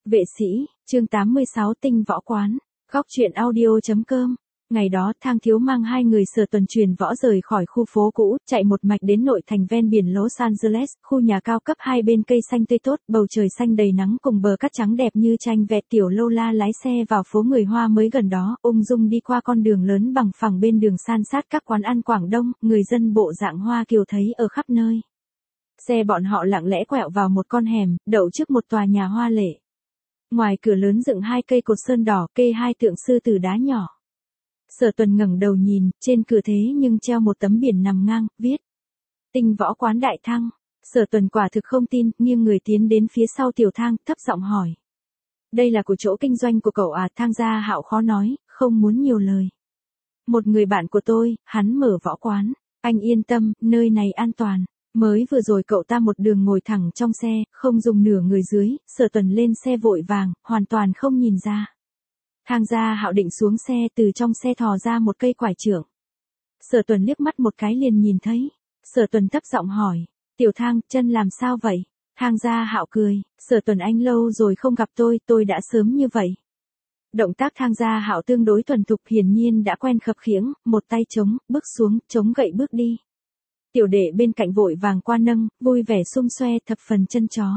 Vệ sĩ, chương 86 tinh võ quán, góc truyện audio.com. Ngày đó Thang Thiếu mang hai người Sở Tuần truyền võ rời khỏi khu phố cũ, chạy một mạch đến nội thành ven biển Los Angeles, khu nhà cao cấp hai bên cây xanh tươi tốt, bầu trời xanh đầy nắng cùng bờ cát trắng đẹp như tranh vẽ. Tiểu Lola lái xe vào phố người Hoa mới gần đó, ung dung đi qua con đường lớn bằng phẳng bên đường san sát các quán ăn Quảng Đông, người dân bộ dạng Hoa Kiều thấy ở khắp nơi. Xe bọn họ lặng lẽ quẹo vào một con hẻm, đậu trước một tòa nhà hoa lệ. Ngoài cửa lớn dựng hai cây cột sơn đỏ, kê hai tượng sư tử đá nhỏ. Sở Tuần ngẩng đầu nhìn, trên cửa thế nhưng treo một tấm biển nằm ngang, viết Tinh võ quán Đại Thăng. Sở Tuần quả thực không tin, nghiêng người tiến đến phía sau Tiểu Thang, thấp giọng hỏi. Đây là của chỗ kinh doanh của cậu à? Thang Gia Hạo khó nói, không muốn nhiều lời. Một người bạn của tôi, hắn mở võ quán. Anh yên tâm, nơi này an toàn. Mới vừa rồi cậu ta một đường ngồi thẳng trong xe, không dùng nửa người dưới. Sở Tuần lên xe vội vàng, hoàn toàn không nhìn ra. Thang Gia Hạo định xuống xe, từ trong xe thò ra một cây quải chưởng. Sở Tuần liếc mắt một cái liền nhìn thấy. Sở Tuần thấp giọng hỏi, Tiểu Thang, chân làm sao vậy? Thang Gia Hạo cười, Sở Tuần anh lâu rồi không gặp tôi đã sớm như vậy. Động tác Thang Gia Hạo tương đối thuần thục, hiển nhiên đã quen khập khiễng, một tay chống, bước xuống, chống gậy bước đi. Tiểu đệ bên cạnh vội vàng qua nâng, vui vẻ xum xoe thập phần chân chó.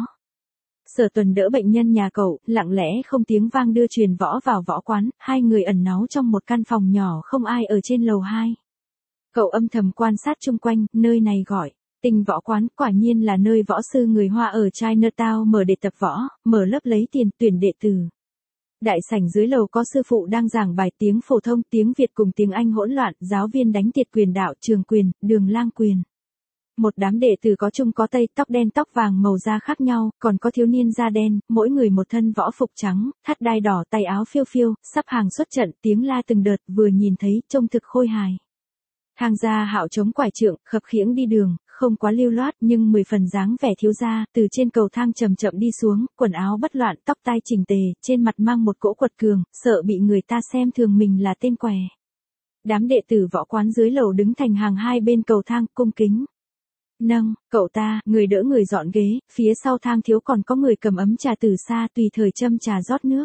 Sở Tuần đỡ bệnh nhân nhà cậu, lặng lẽ không tiếng vang đưa truyền võ vào võ quán, hai người ẩn náu trong một căn phòng nhỏ không ai ở trên lầu 2. Cậu âm thầm quan sát chung quanh, nơi này gọi Tinh võ quán, quả nhiên là nơi võ sư người Hoa ở Chinatown mở để tập võ, mở lớp lấy tiền tuyển đệ tử. Đại sảnh dưới lầu có sư phụ đang giảng bài tiếng phổ thông, tiếng Việt cùng tiếng Anh hỗn loạn, giáo viên đánh tiệt quyền đạo, trường quyền, đường lang quyền. Một đám đệ tử có trung có tây, tóc đen tóc vàng màu da khác nhau, còn có thiếu niên da đen, mỗi người một thân võ phục trắng, thắt đai đỏ, tay áo phiêu phiêu, sắp hàng xuất trận, tiếng la từng đợt, vừa nhìn thấy, trông thực khôi hài. Thang Gia Hạo chống quải trượng, khập khiễng đi đường, không quá lưu loát nhưng 10 phần dáng vẻ thiếu gia, từ trên cầu thang chậm chậm đi xuống, quần áo bất loạn, tóc tai chỉnh tề, trên mặt mang một cỗ quật cường, sợ bị người ta xem thường mình là tên què. Đám đệ tử võ quán dưới lầu đứng thành hàng hai bên cầu thang, cung kính. Nâng, cậu ta, người đỡ người dọn ghế, phía sau Thang Thiếu còn có người cầm ấm trà từ xa tùy thời châm trà rót nước.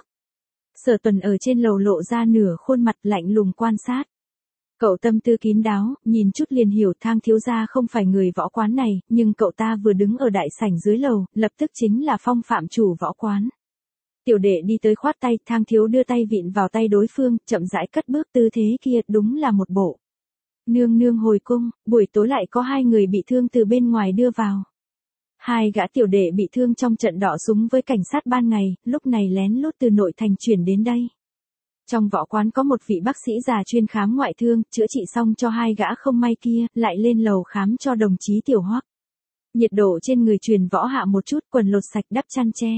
Sở Tuần ở trên lầu lộ ra nửa khuôn mặt lạnh lùng quan sát. Cậu tâm tư kín đáo, nhìn chút liền hiểu Thang Thiếu gia không phải người võ quán này, nhưng cậu ta vừa đứng ở đại sảnh dưới lầu, lập tức chính là phong phạm chủ võ quán. Tiểu đệ đi tới khoát tay, Thang Thiếu đưa tay vịn vào tay đối phương, chậm rãi cất bước, tư thế kia đúng là một bộ. Nương nương hồi cung, buổi tối lại có hai người bị thương từ bên ngoài đưa vào. Hai gã tiểu đệ bị thương trong trận đọ súng với cảnh sát ban ngày, lúc này lén lút từ nội thành chuyển đến đây. Trong võ quán có một vị bác sĩ già chuyên khám ngoại thương, chữa trị xong cho hai gã không may kia, lại lên lầu khám cho đồng chí Tiểu Hoắc. Nhiệt độ trên người truyền võ hạ một chút, quần lột sạch đắp chăn che.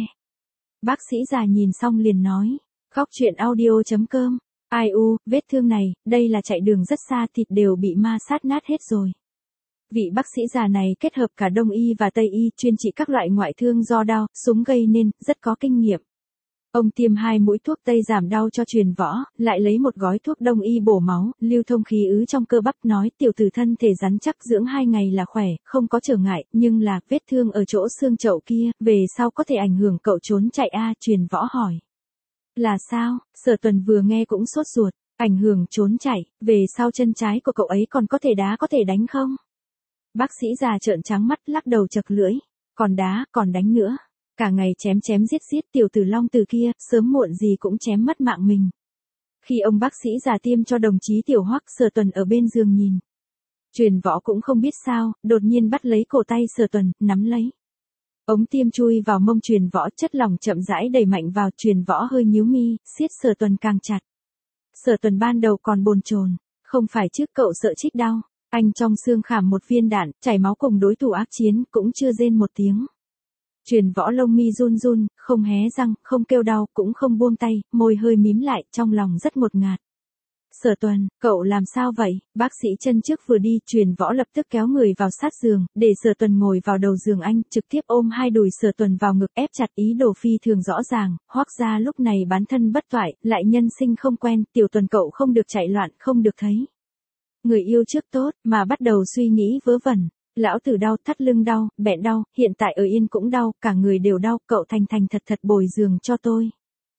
Bác sĩ già nhìn xong liền nói, góc truyện audio.com. Ai u, vết thương này, đây là chạy đường rất xa, thịt đều bị ma sát nát hết rồi. Vị bác sĩ già này kết hợp cả Đông y và Tây y, chuyên trị các loại ngoại thương do đao, súng gây nên, rất có kinh nghiệm. Ông tiêm 2 mũi thuốc Tây giảm đau cho truyền võ, lại lấy một gói thuốc Đông y bổ máu, lưu thông khí ứ trong cơ bắp, nói tiểu tử thân thể rắn chắc, dưỡng 2 ngày là khỏe, không có trở ngại, nhưng là vết thương ở chỗ xương chậu kia, về sau có thể ảnh hưởng cậu trốn chạy a. Truyền võ hỏi. Là sao? Sở Tuần vừa nghe cũng sốt ruột, ảnh hưởng trốn chạy, về sau chân trái của cậu ấy còn có thể đá có thể đánh không? Bác sĩ già trợn trắng mắt lắc đầu chật lưỡi, còn đá, còn đánh nữa. Cả ngày chém chém giết giết tiểu tử Long Tử kia, sớm muộn gì cũng chém mất mạng mình. Khi ông bác sĩ già tiêm cho đồng chí Tiểu Hoắc, Sở Tuần ở bên giường nhìn. Truyền võ cũng không biết sao, đột nhiên bắt lấy cổ tay Sở Tuần, nắm lấy. Ống tiêm chui vào mông truyền võ, chất lỏng chậm rãi đẩy mạnh vào, truyền võ hơi nhíu mi, siết Sở Tuần càng chặt. Sở Tuần ban đầu còn bồn chồn, không phải chứ cậu sợ chích đau, anh trong xương khảm một viên đạn, chảy máu cùng đối thủ ác chiến, cũng chưa rên một tiếng. Truyền võ lông mi run run, không hé răng, không kêu đau, cũng không buông tay, môi hơi mím lại, trong lòng rất ngột ngạt. Sở Tuần, cậu làm sao vậy? Bác sĩ chân trước vừa đi, truyền võ lập tức kéo người vào sát giường, để Sở Tuần ngồi vào đầu giường anh, trực tiếp ôm hai đùi Sở Tuần vào ngực ép chặt, ý đồ phi thường rõ ràng. Hoắc gia lúc này bán thân bất toại, lại nhân sinh không quen, Tiểu Tuần cậu không được chạy loạn, không được thấy người yêu trước tốt, mà bắt đầu suy nghĩ vớ vẩn. Lão tử đau, thắt lưng đau, bẹn đau, hiện tại ở yên cũng đau, cả người đều đau, cậu thành thành thật thật bồi giường cho tôi.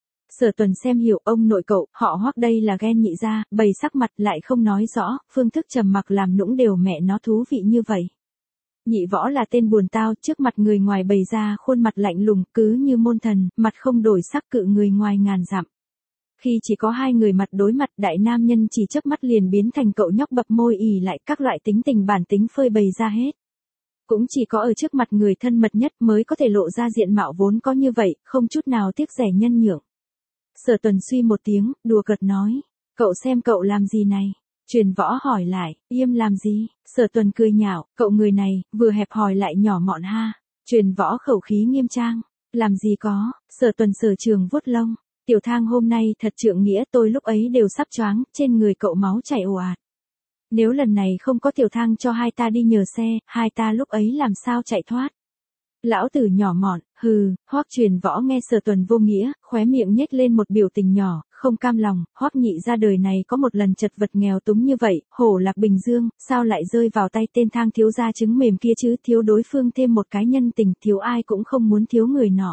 Sở Tuần xem hiểu ông nội cậu, họ Hoắc đây là ghen nhị gia, bày sắc mặt lại không nói rõ, phương thức trầm mặc làm nũng đều mẹ nó thú vị như vậy. Nhị Võ là tên buồn tao, trước mặt người ngoài bày ra khuôn mặt lạnh lùng, cứ như môn thần, mặt không đổi sắc cự người ngoài ngàn dặm. Khi chỉ có hai người mặt đối mặt, đại nam nhân chỉ chớp mắt liền biến thành cậu nhóc bập môi ỉ lại các loại tính tình bản tính phơi bày ra hết. Cũng chỉ có ở trước mặt người thân mật nhất mới có thể lộ ra diện mạo vốn có như vậy, không chút nào tiếc rẻ nhân nhượng. Sở Tuần suy một tiếng, đùa cợt nói, cậu xem cậu làm gì này? Truyền Võ hỏi lại, im làm gì? Sở Tuần cười nhạo, cậu người này, vừa hẹp hòi lại nhỏ mọn ha. Truyền Võ khẩu khí nghiêm trang, làm gì có? Sở Tuần sở trường vuốt lông, Tiểu Thang hôm nay thật trượng nghĩa, tôi lúc ấy đều sắp choáng, trên người cậu máu chảy ồ ạt. Nếu lần này không có Tiểu Thang cho hai ta đi nhờ xe, hai ta lúc ấy làm sao chạy thoát? Lão tử nhỏ mọn, hừ. Hoắc Truyền Võ nghe Sở Tuần vô nghĩa, khóe miệng nhếch lên một biểu tình nhỏ, không cam lòng. Hoắc nhị ra đời này có một lần chật vật nghèo túng như vậy, hổ lạc Bình Dương, sao lại rơi vào tay tên Thang thiếu gia trứng mềm kia chứ? Thiếu đối phương thêm một cái nhân tình, thiếu ai cũng không muốn thiếu người nọ.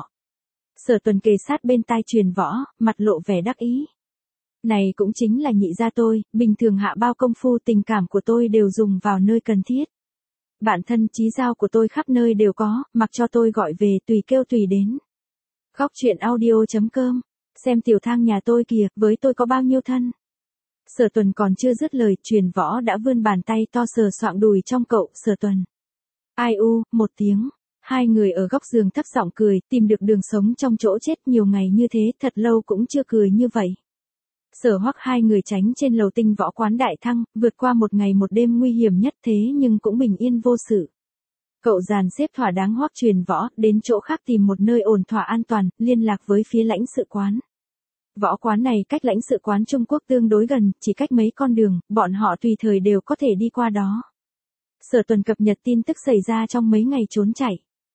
Sở Tuần kề sát bên tai Truyền Võ, mặt lộ vẻ đắc ý. Này cũng chính là nhị gia tôi, bình thường hạ bao công phu tình cảm của tôi đều dùng vào nơi cần thiết. Bản thân chí giao của tôi khắp nơi đều có, mặc cho tôi gọi về tùy kêu tùy đến. Góc truyện audio.com, xem Tiểu Thang nhà tôi kìa, với tôi có bao nhiêu thân. Sở Tuần còn chưa dứt lời, Truyền Võ đã vươn bàn tay to sờ soạng đùi trong cậu. Sở Tuần. Ai u, một tiếng. Hai người ở góc giường thấp giọng cười, tìm được đường sống trong chỗ chết, nhiều ngày như thế, thật lâu cũng chưa cười như vậy. Sở Hoắc hai người tránh trên lầu Tinh Võ quán Đại Thăng, vượt qua một ngày một đêm nguy hiểm nhất thế nhưng cũng bình yên vô sự. Cậu dàn xếp thỏa đáng Hoắc Truyền Võ, đến chỗ khác tìm một nơi ổn thỏa an toàn, liên lạc với phía lãnh sự quán. Võ quán này cách lãnh sự quán Trung Quốc tương đối gần, chỉ cách mấy con đường, bọn họ tùy thời đều có thể đi qua đó. Sở Tuần cập nhật tin tức xảy ra trong mấy ngày trốn chạy.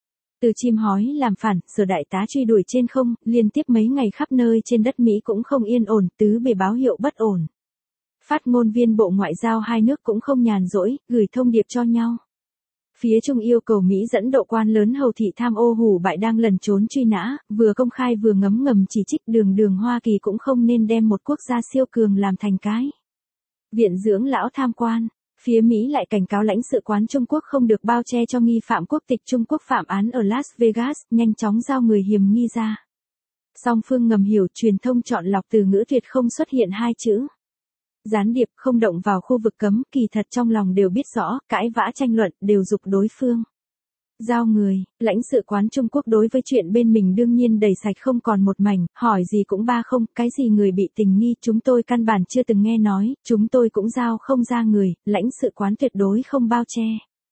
Từ chim hói làm phản, Sở đại tá truy đuổi trên không, liên tiếp mấy ngày khắp nơi trên đất Mỹ cũng không yên ổn, tứ bề báo hiệu bất ổn. Phát ngôn viên Bộ Ngoại giao hai nước cũng không nhàn rỗi, gửi thông điệp cho nhau. Phía Trung yêu cầu Mỹ dẫn độ quan lớn Hầu thị tham ô hủ bại đang lẩn trốn truy nã, vừa công khai vừa ngấm ngầm chỉ trích đường Hoa Kỳ cũng không nên đem một quốc gia siêu cường làm thành cái viện dưỡng lão tham quan. Phía Mỹ lại cảnh cáo lãnh sự quán Trung Quốc không được bao che cho nghi phạm quốc tịch Trung Quốc phạm án ở Las Vegas, nhanh chóng giao người hiểm nghi ra. Song phương ngầm hiểu, truyền thông chọn lọc từ ngữ tuyệt không xuất hiện hai chữ gián điệp, không động vào khu vực cấm, kỳ thật trong lòng đều biết rõ, cãi vã tranh luận, đều giục đối phương giao người. Lãnh sự quán Trung Quốc đối với chuyện bên mình đương nhiên đầy sạch không còn một mảnh, hỏi gì cũng ba không, cái gì người bị tình nghi, chúng tôi căn bản chưa từng nghe nói, chúng tôi cũng giao không ra người, lãnh sự quán tuyệt đối không bao che.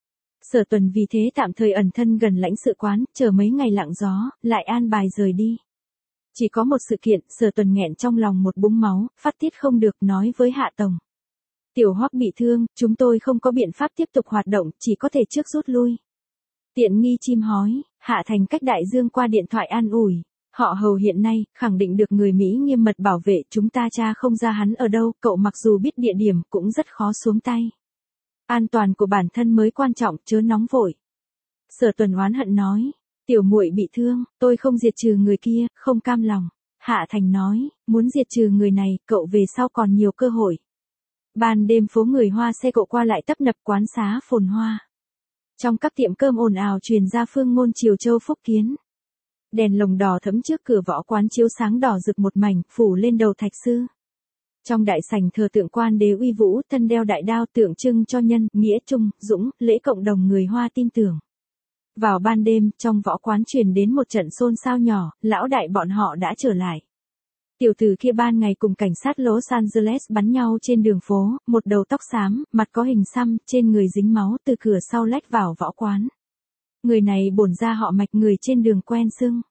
Sở Tuần vì thế tạm thời ẩn thân gần lãnh sự quán, chờ mấy ngày lặng gió, lại an bài rời đi. Chỉ có một sự kiện, Sở Tuần nghẹn trong lòng một búng máu, phát tiết không được, nói với Hạ Tổng. Tiểu Hoắc bị thương, chúng tôi không có biện pháp tiếp tục hoạt động, chỉ có thể trước rút lui. Tiện nghi chim hói, Hạ Thành cách đại dương qua điện thoại an ủi. Họ Hầu hiện nay, khẳng định được người Mỹ nghiêm mật bảo vệ, chúng ta tra không ra hắn ở đâu, cậu mặc dù biết địa điểm, cũng rất khó xuống tay. An toàn của bản thân mới quan trọng, chớ nóng vội. Sở Tuần oán hận nói, tiểu muội bị thương, tôi không diệt trừ người kia, không cam lòng. Hạ Thành nói, muốn diệt trừ người này, cậu về sau còn nhiều cơ hội. Ban đêm phố người Hoa xe cộ qua lại tấp nập, quán xá phồn hoa. Trong các tiệm cơm ồn ào truyền ra phương ngôn Triều Châu Phúc Kiến. Đèn lồng đỏ thẫm trước cửa võ quán chiếu sáng đỏ rực một mảnh, phủ lên đầu thạch sư. Trong đại sảnh thờ tượng quan đế uy vũ, thân đeo đại đao tượng trưng cho nhân, nghĩa trung, dũng, lễ cộng đồng người Hoa tin tưởng. Vào ban đêm, trong võ quán truyền đến một trận xôn xao nhỏ, lão đại bọn họ đã trở lại. Tiểu tử kia ban ngày cùng cảnh sát Los Angeles bắn nhau trên đường phố, một đầu tóc xám, mặt có hình xăm, trên người dính máu, từ cửa sau lách vào võ quán. Người này bổn ra họ Mạch, người trên đường quen xưng.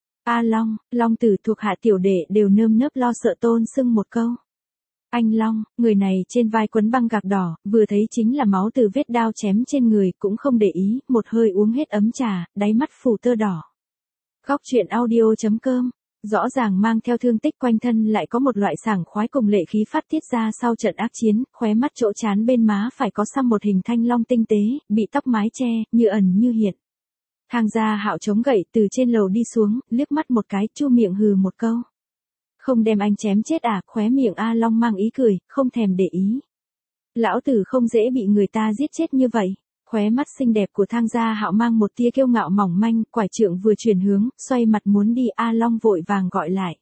A Long, Long tử thuộc hạ tiểu đệ đều nơm nớp lo sợ tôn xưng một câu. Anh Long, người này trên vai quấn băng gạc đỏ, vừa thấy chính là máu từ vết đao chém trên người, cũng không để ý, một hơi uống hết ấm trà, đáy mắt phủ tơ đỏ. Góc truyện audio.com Rõ ràng mang theo thương tích quanh thân lại có một loại sảng khoái cùng lệ khí phát tiết ra sau trận ác chiến, khóe mắt chỗ trán bên má phải có xăm một hình thanh long tinh tế, bị tóc mái che, như ẩn như hiện. Thang Gia Hạo chống gậy từ trên lầu đi xuống, liếc mắt một cái, chu miệng hừ một câu. Không đem anh chém chết à? Khóe miệng A Long mang ý cười, không thèm để ý. Lão tử không dễ bị người ta giết chết như vậy. Khóe mắt xinh đẹp của Thang Gia Hạo mang một tia kiêu ngạo mỏng manh, quải trượng vừa chuyển hướng, xoay mặt muốn đi, A Long vội vàng gọi lại.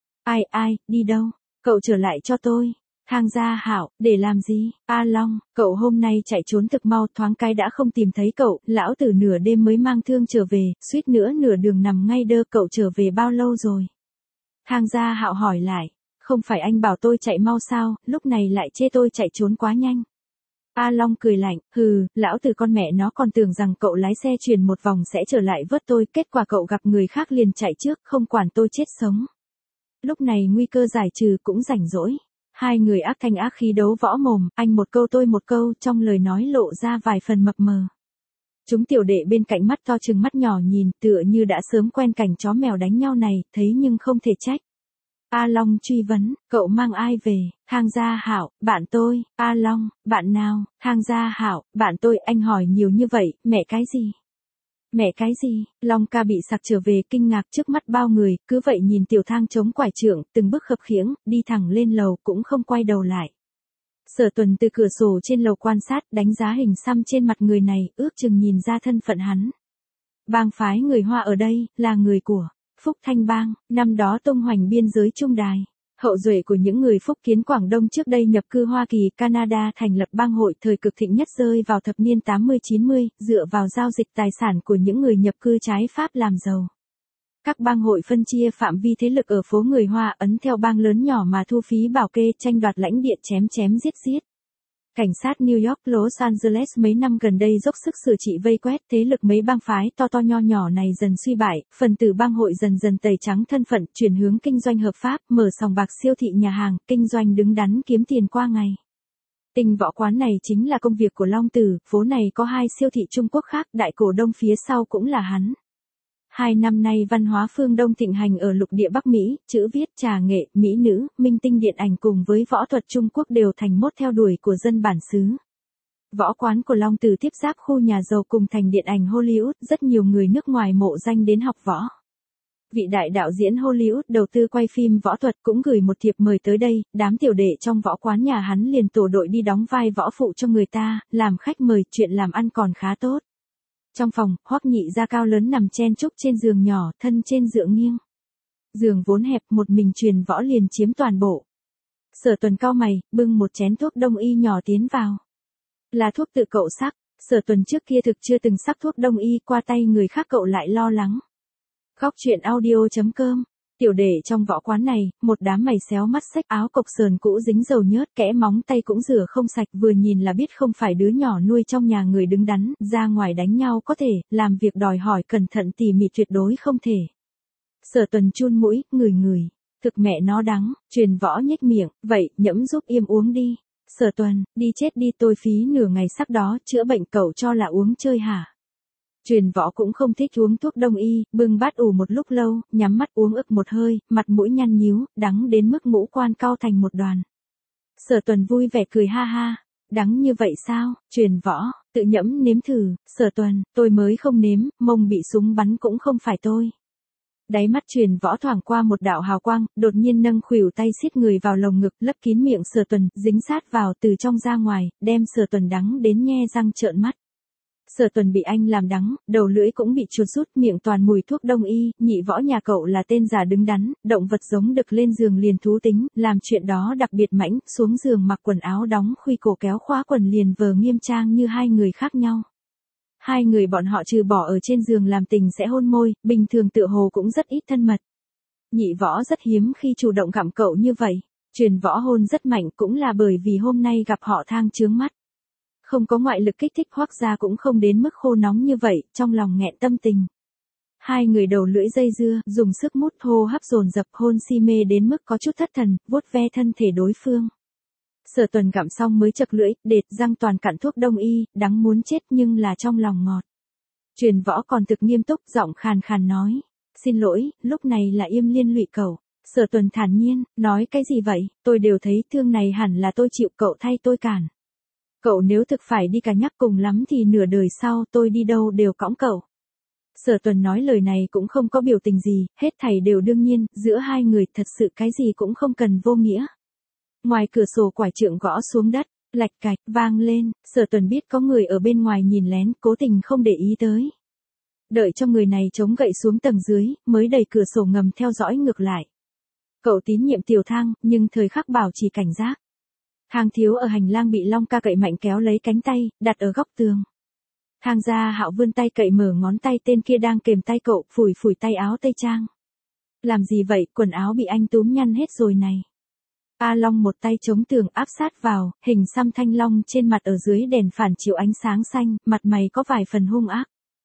Ai, đi đâu? Cậu trở lại cho tôi. Thang Gia Hạo, để làm gì? A Long, cậu hôm nay chạy trốn thực mau, thoáng cái đã không tìm thấy cậu, lão tử nửa đêm mới mang thương trở về, suýt nữa nửa đường nằm ngay đơ, cậu trở về bao lâu rồi? Thang Gia Hạo hỏi lại, không phải anh bảo tôi chạy mau sao, lúc này lại chê tôi chạy trốn quá nhanh. A Long cười lạnh, hừ, lão tử con mẹ nó còn tưởng rằng cậu lái xe chuyển một vòng sẽ trở lại vớt tôi, kết quả cậu gặp người khác liền chạy trước, không quản tôi chết sống. Lúc này nguy cơ giải trừ cũng rảnh rỗi. Hai người ác thanh ác khí đấu võ mồm, anh một câu tôi một câu, trong lời nói lộ ra vài phần mập mờ. Chúng tiểu đệ bên cạnh mắt to chừng mắt nhỏ nhìn, tựa như đã sớm quen cảnh chó mèo đánh nhau này, thấy nhưng không thể trách. A Long truy vấn, cậu mang ai về? Thang Gia Hạo, bạn tôi. A Long, bạn nào? Thang Gia Hạo, bạn tôi. Anh hỏi nhiều như vậy, mẹ cái gì? Mẹ cái gì? Long ca bị sặc trở về, kinh ngạc trước mắt bao người, cứ vậy nhìn Tiểu Thang chống quải trượng, từng bước khập khiễng, đi thẳng lên lầu, cũng không quay đầu lại. Sở Tuần từ cửa sổ trên lầu quan sát, đánh giá hình xăm trên mặt người này, ước chừng nhìn ra thân phận hắn. Bang phái người Hoa ở đây, là người của Phúc Thanh Bang, năm đó tung hoành biên giới Trung Đài. Hậu duệ của những người Phúc Kiến Quảng Đông trước đây nhập cư Hoa Kỳ, Canada thành lập bang hội thời cực thịnh nhất rơi vào thập niên 80-90, dựa vào giao dịch tài sản của những người nhập cư trái pháp làm giàu. Các bang hội phân chia phạm vi thế lực ở phố người Hoa, ấn theo bang lớn nhỏ mà thu phí bảo kê, tranh đoạt lãnh địa, chém giết. Cảnh sát New York, Los Angeles mấy năm gần đây dốc sức sửa trị vây quét, thế lực mấy bang phái to nho nhỏ này dần suy bại, phần tử bang hội dần tẩy trắng thân phận, chuyển hướng kinh doanh hợp pháp, mở sòng bạc, siêu thị, nhà hàng, kinh doanh đứng đắn kiếm tiền qua ngày. Tinh võ quán này chính là công việc của Long Tử, phố này có 2 siêu thị Trung Quốc khác, đại cổ đông phía sau cũng là hắn. 2 năm nay văn hóa phương Đông thịnh hành ở lục địa Bắc Mỹ, chữ viết, trà nghệ, mỹ nữ, minh tinh điện ảnh cùng với võ thuật Trung Quốc đều thành mốt theo đuổi của dân bản xứ. Võ quán của Long Tử tiếp giáp khu nhà giàu cùng thành điện ảnh Hollywood, rất nhiều người nước ngoài mộ danh đến học võ. Vị đại đạo diễn Hollywood đầu tư quay phim võ thuật cũng gửi một thiệp mời tới đây, đám tiểu đệ trong võ quán nhà hắn liền tổ đội đi đóng vai võ phụ cho người ta, làm khách mời, chuyện làm ăn còn khá tốt. Trong phòng, Hoắc Nhị Gia cao lớn nằm chen chúc trên giường nhỏ, thân trên dựa nghiêng. Giường vốn hẹp, một mình truyền võ liền chiếm toàn bộ. Sở Tuần cau mày, bưng một chén thuốc đông y nhỏ tiến vào. Là thuốc tự cậu sắc, Sở Tuần trước kia thực chưa từng sắc thuốc đông y, qua tay người khác cậu lại lo lắng. Góc chuyện audio.com. Tiểu đệ trong võ quán này, một đám mày xéo mắt xách, áo cộc sờn cũ dính dầu nhớt, kẽ móng tay cũng rửa không sạch, vừa nhìn là biết không phải đứa nhỏ nuôi trong nhà người đứng đắn, ra ngoài đánh nhau có thể, làm việc đòi hỏi cẩn thận tỉ mỉ tuyệt đối không thể. Sở Tuần chun mũi, ngửi, thực mẹ nó đắng, truyền võ nhếch miệng, vậy, nhẫm giúp im uống đi. Sở Tuần, đi chết đi, tôi phí nửa ngày sắc đó, chữa bệnh cậu cho là uống chơi hả? Truyền võ cũng không thích uống thuốc đông y, bưng bát ủ một lúc lâu, nhắm mắt uống ực một hơi, mặt mũi nhăn nhíu, đắng đến mức ngũ quan cau thành một đoàn. Sở Tuần vui vẻ cười ha ha, đắng như vậy sao? Truyền võ, tự nhẫm nếm thử. Sở Tuần, tôi mới không nếm, mông bị súng bắn cũng không phải tôi. Đáy mắt Truyền võ thoảng qua một đạo hào quang, đột nhiên nâng khuỷu tay siết người vào lồng ngực, lấp kín miệng Sở Tuần, dính sát vào từ trong ra ngoài, đem Sở Tuần đắng đến nhe răng trợn mắt. Sở Tuần bị anh làm đắng, đầu lưỡi cũng bị chuột rút, miệng toàn mùi thuốc đông y, nhị võ nhà cậu là tên già đứng đắn, động vật giống đực lên giường liền thú tính, làm chuyện đó đặc biệt mãnh, xuống giường mặc quần áo đóng khuy cổ kéo khóa quần liền vờ nghiêm trang như hai người khác nhau. Hai người bọn họ trừ bỏ ở trên giường làm tình sẽ hôn môi, bình thường tựa hồ cũng rất ít thân mật. Nhị võ rất hiếm khi chủ động gặm cậu như vậy, Truyền võ hôn rất mạnh cũng là bởi vì hôm nay gặp họ Thang chướng mắt. Không có ngoại lực kích thích, Hoắc gia cũng không đến mức khô nóng như vậy, trong lòng nghẹn tâm tình. Hai người đầu lưỡi dây dưa, dùng sức mút, hô hấp dồn dập, hôn si mê đến mức có chút thất thần, vuốt ve thân thể đối phương. Sở Tuần gặm xong mới chật lưỡi, đệt răng toàn cặn thuốc đông y, đắng muốn chết nhưng là trong lòng ngọt. Truyền võ còn thực nghiêm túc, giọng khàn khàn nói. xin lỗi, lúc này là Yêm liên lụy cậu. Sở Tuần thản nhiên, nói cái gì vậy, tôi đều thấy thương này hẳn là tôi chịu, cậu thay tôi cản. Cậu nếu thực phải đi cả nhắc cùng lắm thì nửa đời sau tôi đi đâu đều cõng cậu. Sở Tuần nói lời này cũng không có biểu tình gì, hết thảy đều đương nhiên, giữa hai người thật sự cái gì cũng không cần vô nghĩa. Ngoài cửa sổ quải trượng gõ xuống đất, lạch cạch, vang lên, Sở Tuần biết có người ở bên ngoài nhìn lén, cố tình không để ý tới. Đợi cho người này chống gậy xuống tầng dưới, mới đẩy cửa sổ ngầm theo dõi ngược lại. Cậu tín nhiệm Tiểu Thang, nhưng thời khắc bảo trì cảnh giác. Thang Thiếu ở hành lang bị Long Ca cậy mạnh kéo lấy cánh tay, đặt ở góc tường. Thang Gia Hạo vươn tay cậy mở ngón tay tên kia đang kềm tay cậu, phủi phủi tay áo tây trang. Làm gì vậy, quần áo bị anh túm nhăn hết rồi này. A Long một tay chống tường áp sát vào, hình xăm thanh long trên mặt ở dưới đèn phản chiếu ánh sáng xanh, mặt mày có vài phần hung ác.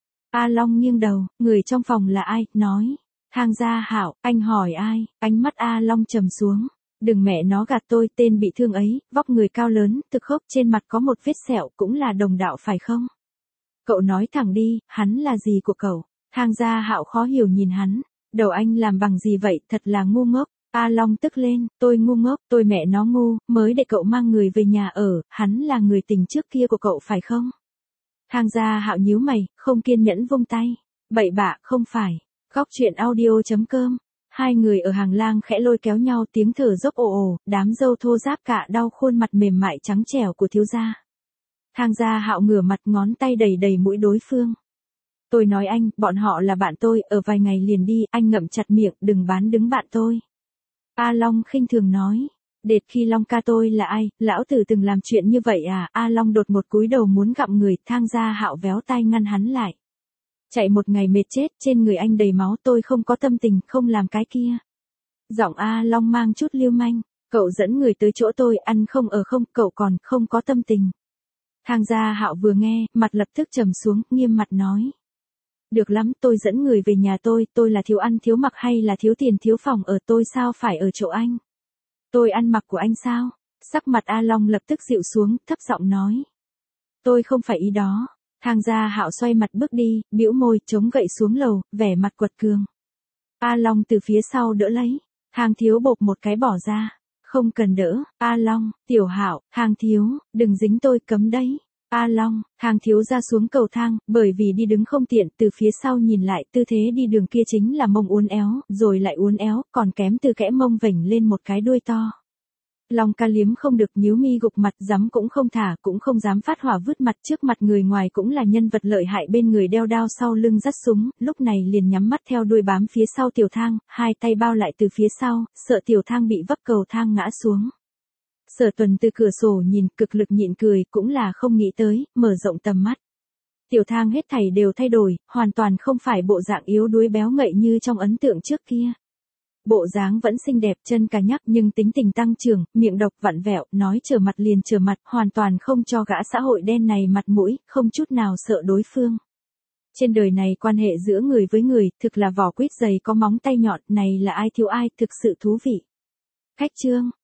A Long nghiêng đầu, người trong phòng là ai, nói. Thang Gia Hạo, anh hỏi ai, ánh mắt A Long trầm xuống. Đừng mẹ nó gạt tôi, tên bị thương ấy, vóc người cao lớn, thực khốc trên mặt có một vết sẹo cũng là đồng đạo phải không? Cậu nói thẳng đi, hắn là gì của cậu? Thang Gia Hạo khó hiểu nhìn hắn, đầu anh làm bằng gì vậy, thật là ngu ngốc. A Long tức lên, tôi ngu ngốc, tôi mẹ nó ngu, mới để cậu mang người về nhà ở, hắn là người tình trước kia của cậu phải không? Thang Gia Hạo nhíu mày, không kiên nhẫn vung tay. Bậy bạ, không phải. Góc truyện audio.com. Hai người ở hàng lang khẽ lôi kéo nhau, tiếng thở dốc ồ ồ, đám râu thô ráp cạ đau khuôn mặt mềm mại trắng trẻo của thiếu gia. Thang Gia Hạo ngửa mặt, ngón tay đầy đầy mũi đối phương. Tôi nói anh, bọn họ là bạn tôi, ở vài ngày liền đi, anh ngậm chặt miệng, đừng bán đứng bạn tôi. A Long khinh thường nói. Đệt khi Long ca tôi là ai, lão tử từng làm chuyện như vậy à? A Long đột một cúi đầu muốn gặm người, Thang Gia Hạo véo tai ngăn hắn lại. Chạy một ngày mệt chết, trên người anh đầy máu, tôi không có tâm tình, không làm cái kia. Giọng A Long mang chút lưu manh, cậu dẫn người tới chỗ tôi, ăn không ở không, cậu còn không có tâm tình. Thang Gia Hạo vừa nghe, mặt lập tức trầm xuống, nghiêm mặt nói. Được lắm, tôi dẫn người về nhà tôi là thiếu ăn thiếu mặc hay là thiếu tiền thiếu phòng ở, tôi sao phải ở chỗ anh? Tôi ăn mặc của anh sao? Sắc mặt A Long lập tức dịu xuống, thấp giọng nói. Tôi không phải ý đó. Thang Gia Hạo xoay mặt bước đi, bĩu môi, chống gậy xuống lầu, vẻ mặt quật cường. A Long từ phía sau đỡ lấy. Thang Thiếu bộp một cái bỏ ra. Không cần đỡ, A Long, Tiểu Hạo, Thang Thiếu, đừng dính tôi, cấm đấy. A Long, Thang Thiếu ra xuống cầu thang, bởi vì đi đứng không tiện, từ phía sau nhìn lại, tư thế đi đường kia chính là mông uốn éo, rồi lại uốn éo, còn kém từ kẽ mông vểnh lên một cái đuôi to. Long Ca liếm không được, nhíu mi gục mặt, dám cũng không thả, cũng không dám phát hỏa vứt mặt trước mặt người ngoài, cũng là nhân vật lợi hại bên người đeo đao sau lưng dắt súng, lúc này liền nhắm mắt theo đuôi bám phía sau Tiểu Thang, hai tay bao lại từ phía sau, sợ Tiểu Thang bị vấp cầu thang ngã xuống. Sở Tuần từ cửa sổ nhìn, cực lực nhịn cười, cũng là không nghĩ tới, mở rộng tầm mắt. Tiểu Thang hết thảy đều thay đổi, hoàn toàn không phải bộ dạng yếu đuối béo ngậy như trong ấn tượng trước kia. Bộ dáng vẫn xinh đẹp, chân cà nhắc nhưng tính tình tăng trưởng, miệng độc vặn vẹo, nói trở mặt liền trở mặt, hoàn toàn không cho gã xã hội đen này mặt mũi, không chút nào sợ đối phương. Trên đời này quan hệ giữa người với người, thực là vỏ quýt dày có móng tay nhọn, này là ai thiếu ai, thực sự thú vị. Khách chương.